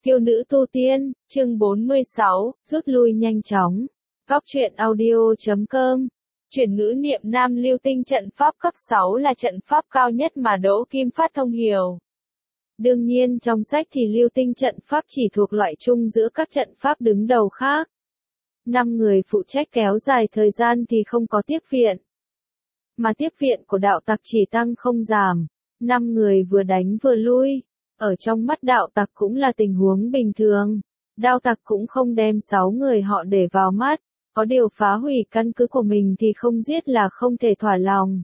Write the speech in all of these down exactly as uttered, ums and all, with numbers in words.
Kiêu nữ tu tiên, chương bốn mươi sáu, rút lui nhanh chóng. Góc truyện audio chấm com. Chuyển ngữ niệm nam lưu tinh trận pháp cấp sáu là trận pháp cao nhất mà Đỗ Kim Phát thông hiểu. Đương nhiên trong sách thì lưu tinh trận pháp chỉ thuộc loại chung giữa các trận pháp đứng đầu khác. Năm người phụ trách kéo dài thời gian thì không có tiếp viện. Mà tiếp viện của đạo tặc chỉ tăng không giảm. Năm người vừa đánh vừa lui. Ở trong mắt đạo tặc cũng là tình huống bình thường. Đạo tặc cũng không đem sáu người họ để vào mắt. Có điều phá hủy căn cứ của mình thì không giết là không thể thỏa lòng.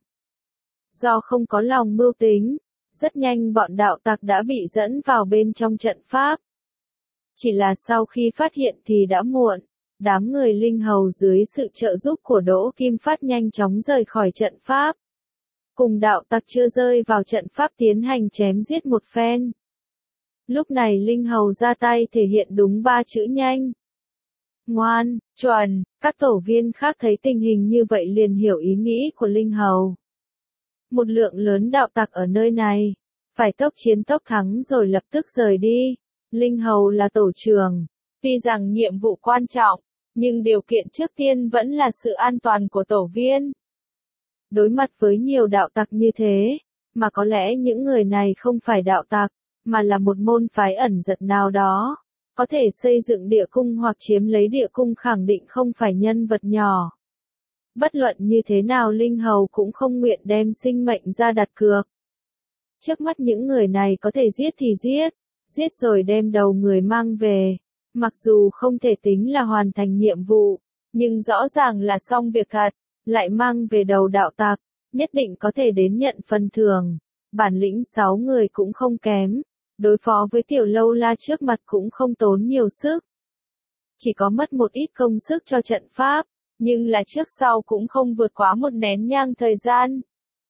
Do không có lòng mưu tính, rất nhanh bọn đạo tặc đã bị dẫn vào bên trong trận pháp. Chỉ là sau khi phát hiện thì đã muộn. Đám người linh hầu dưới sự trợ giúp của Đỗ Kim Phát nhanh chóng rời khỏi trận pháp. Cùng đạo tặc chưa rơi vào trận pháp tiến hành chém giết một phen. Lúc này linh hầu ra tay thể hiện đúng ba chữ nhanh. Ngoan, chuẩn, các tổ viên khác thấy tình hình như vậy liền hiểu ý nghĩ của linh hầu. Một lượng lớn đạo tặc ở nơi này, phải tốc chiến tốc thắng rồi lập tức rời đi. Linh hầu là tổ trưởng, tuy rằng nhiệm vụ quan trọng, nhưng điều kiện trước tiên vẫn là sự an toàn của tổ viên. Đối mặt với nhiều đạo tặc như thế, mà có lẽ những người này không phải đạo tặc, mà là một môn phái ẩn giật nào đó, có thể xây dựng địa cung hoặc chiếm lấy địa cung khẳng định không phải nhân vật nhỏ. Bất luận như thế nào linh hầu cũng không nguyện đem sinh mệnh ra đặt cược. Trước mắt những người này có thể giết thì giết, giết rồi đem đầu người mang về. Mặc dù không thể tính là hoàn thành nhiệm vụ, nhưng rõ ràng là xong việc thật, lại mang về đầu đạo tặc, nhất định có thể đến nhận phần thưởng. Bản lĩnh sáu người cũng không kém, đối phó với tiểu lâu la trước mặt cũng không tốn nhiều sức. Chỉ có mất một ít công sức cho trận pháp, nhưng là trước sau cũng không vượt quá một nén nhang thời gian.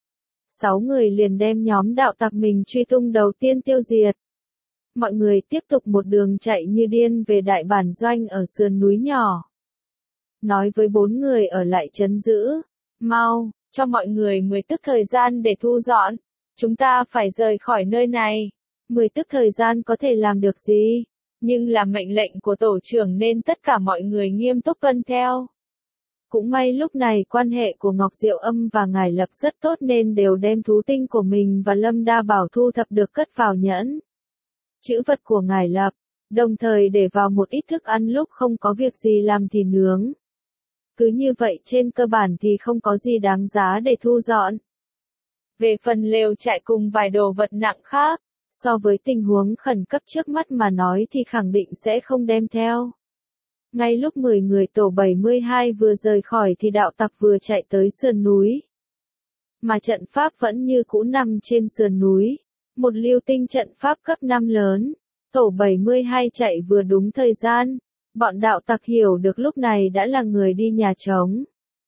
Sáu người liền đem nhóm đạo tặc mình truy tung đầu tiên tiêu diệt. Mọi người tiếp tục một đường chạy như điên về đại bản doanh ở sườn núi nhỏ. Nói với bốn người ở lại trấn giữ, mau, cho mọi người mười tức thời gian để thu dọn, chúng ta phải rời khỏi nơi này. Mười tức thời gian có thể làm được gì, nhưng là mệnh lệnh của tổ trưởng nên tất cả mọi người nghiêm túc tuân theo. Cũng may lúc này quan hệ của Ngọc Diệu Âm và Ngải Lập rất tốt nên đều đem thú tinh của mình và Lâm Đa Bảo thu thập được cất vào nhẫn trữ vật của Ngải Lập, đồng thời để vào một ít thức ăn lúc không có việc gì làm thì nướng. Cứ như vậy trên cơ bản thì không có gì đáng giá để thu dọn. Về phần lều trại cùng vài đồ vật nặng khác, so với tình huống khẩn cấp trước mắt mà nói thì khẳng định sẽ không đem theo. Ngay lúc mười người tổ bảy mươi hai vừa rời khỏi thì đạo tặc vừa chạy tới sườn núi. Mà trận pháp vẫn như cũ nằm trên sườn núi. Một lưu tinh trận pháp cấp năm lớn. Tổ bảy mươi hai chạy vừa đúng thời gian. Bọn đạo tặc hiểu được lúc này đã là người đi nhà trống.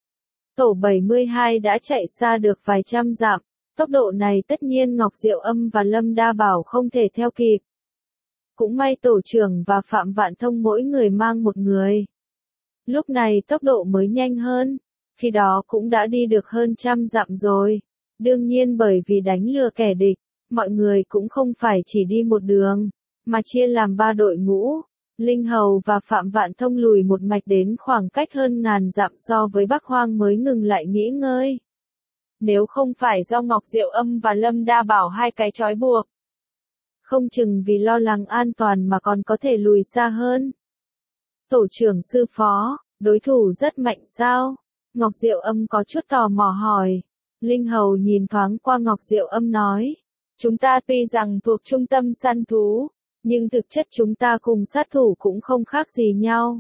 Tổ bảy mươi hai đã chạy xa được vài trăm dặm. Tốc độ này tất nhiên Ngọc Diệu Âm và Lâm Đa Bảo không thể theo kịp. Cũng may tổ trưởng và Phạm Vạn Thông mỗi người mang một người. Lúc này tốc độ mới nhanh hơn. Khi đó cũng đã đi được hơn trăm dặm rồi. Đương nhiên bởi vì đánh lừa kẻ địch, mọi người cũng không phải chỉ đi một đường, mà chia làm ba đội ngũ. Linh Hầu và Phạm Vạn Thông lùi một mạch đến khoảng cách hơn ngàn dặm so với Bắc Hoang mới ngừng lại nghỉ ngơi. Nếu không phải do Ngọc Diệu Âm và Lâm Đa Bảo hai cái trói buộc, không chừng vì lo lắng an toàn mà còn có thể lùi xa hơn. Tổ trưởng sư phó, đối thủ rất mạnh sao? Ngọc Diệu Âm có chút tò mò hỏi. Linh Hầu nhìn thoáng qua Ngọc Diệu Âm nói. Chúng ta tuy rằng thuộc trung tâm săn thú, nhưng thực chất chúng ta cùng sát thủ cũng không khác gì nhau.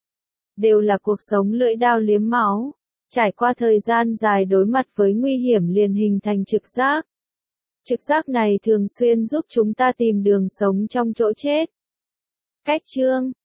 Đều là cuộc sống lưỡi đao liếm máu. Trải qua thời gian dài đối mặt với nguy hiểm liền hình thành trực giác. Trực giác này thường xuyên giúp chúng ta tìm đường sống trong chỗ chết. Cách chương,